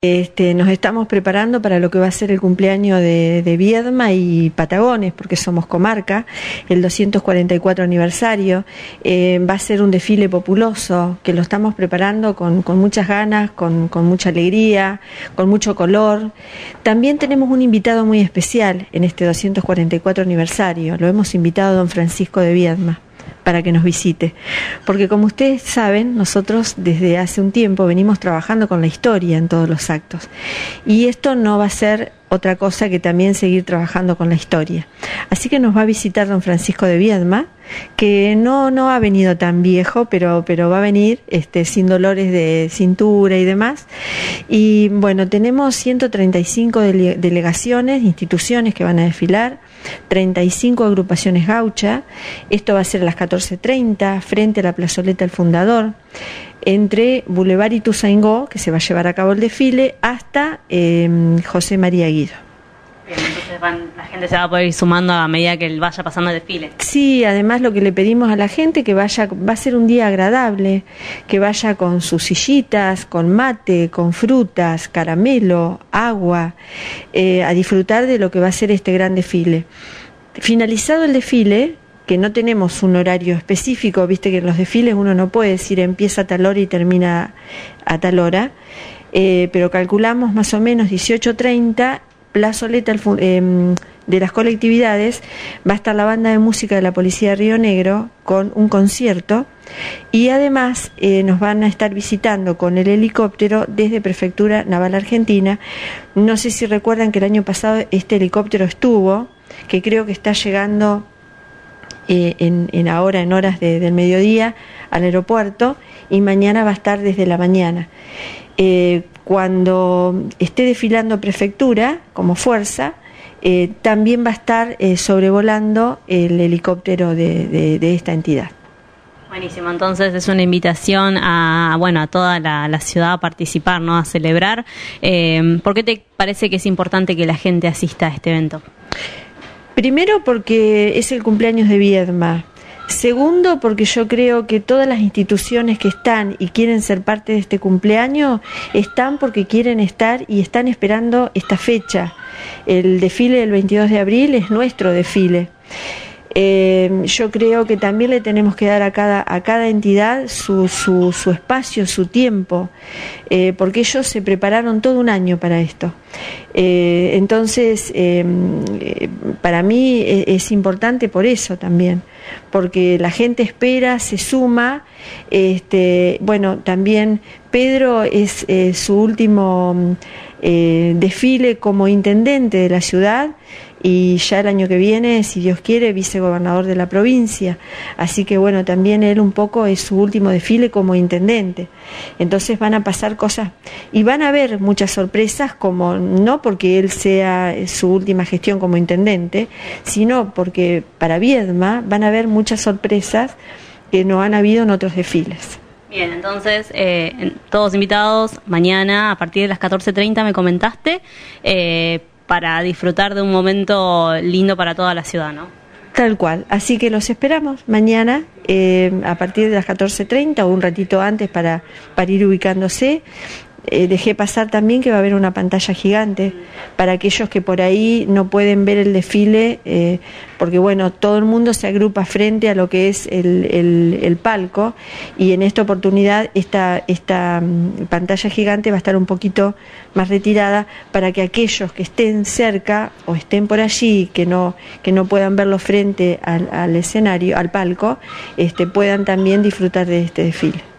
Nos estamos preparando para lo que va a ser el cumpleaños de Viedma y Patagones, porque somos comarca, el 244 aniversario. Va a ser un desfile populoso, que lo estamos preparando con muchas ganas, con mucha alegría, con mucho color. También tenemos un invitado muy especial en este 244 aniversario. Lo hemos invitado a don Francisco de Viedma para que nos visite, porque como ustedes saben, nosotros desde hace un tiempo venimos trabajando con la historia en todos los actos, y esto no va a ser otra cosa que también seguir trabajando con la historia. Así que nos va a visitar don Francisco de Viedma, que no ha venido tan viejo, pero va a venir sin dolores de cintura y demás. Y bueno, tenemos 135 delegaciones, instituciones que van a desfilar, 35 agrupaciones gaucha. Esto va a ser a las 14:30 frente a la plazoleta El Fundador, entre Boulevard Ituzaingó, que se va a llevar a cabo el desfile, hasta José María Guido. Bien, entonces la gente se va a poder ir sumando a medida que vaya pasando el desfile. Sí, además lo que le pedimos a la gente, que vaya, va a ser un día agradable, que vaya con sus sillitas, con mate, con frutas, caramelo, agua, a disfrutar de lo que va a ser este gran desfile. Finalizado el desfile, que no tenemos un horario específico, viste que en los desfiles uno no puede decir empieza a tal hora y termina a tal hora, pero calculamos más o menos 18:30, plazoleta de las colectividades, va a estar la banda de música de la Policía de Río Negro con un concierto, y además nos van a estar visitando con el helicóptero desde Prefectura Naval Argentina. No sé si recuerdan que el año pasado este helicóptero estuvo, que creo que está llegando en horas del mediodía al aeropuerto, y mañana va a estar desde la mañana. Cuando esté desfilando Prefectura como fuerza, también va a estar sobrevolando el helicóptero de esta entidad. Buenísimo, entonces es una invitación a toda la ciudad a participar, ¿no? A celebrar. ¿Por qué te parece que es importante que la gente asista a este evento? Primero, porque es el cumpleaños de Viedma. Segundo, porque yo creo que todas las instituciones que están y quieren ser parte de este cumpleaños están porque quieren estar y están esperando esta fecha. El desfile del 22 de abril es nuestro desfile. Yo creo que también le tenemos que dar a cada entidad su espacio, su tiempo, porque ellos se prepararon todo un año para esto. Entonces, para mí es importante por eso también, porque la gente espera, se suma. También Pedro es su último desfile como intendente de la ciudad, y ya el año que viene, si Dios quiere, vicegobernador de la provincia. Así que bueno, también él un poco es su último desfile como intendente. Entonces van a pasar cosas y van a haber muchas sorpresas, como no porque él sea su última gestión como intendente, sino porque para Viedma van a haber muchas sorpresas que no han habido en otros desfiles. Bien, entonces todos invitados mañana a partir de las 14:30 me comentaste, para disfrutar de un momento lindo para toda la ciudad, ¿no? Tal cual, así que los esperamos mañana a partir de las 14:30 o un ratito antes para ir ubicándose. Dejé pasar también que va a haber una pantalla gigante para aquellos que por ahí no pueden ver el desfile, porque bueno, todo el mundo se agrupa frente a lo que es el palco, y en esta oportunidad esta pantalla gigante va a estar un poquito más retirada para que aquellos que estén cerca o estén por allí, que no puedan verlo frente al escenario, al palco, puedan también disfrutar de este desfile.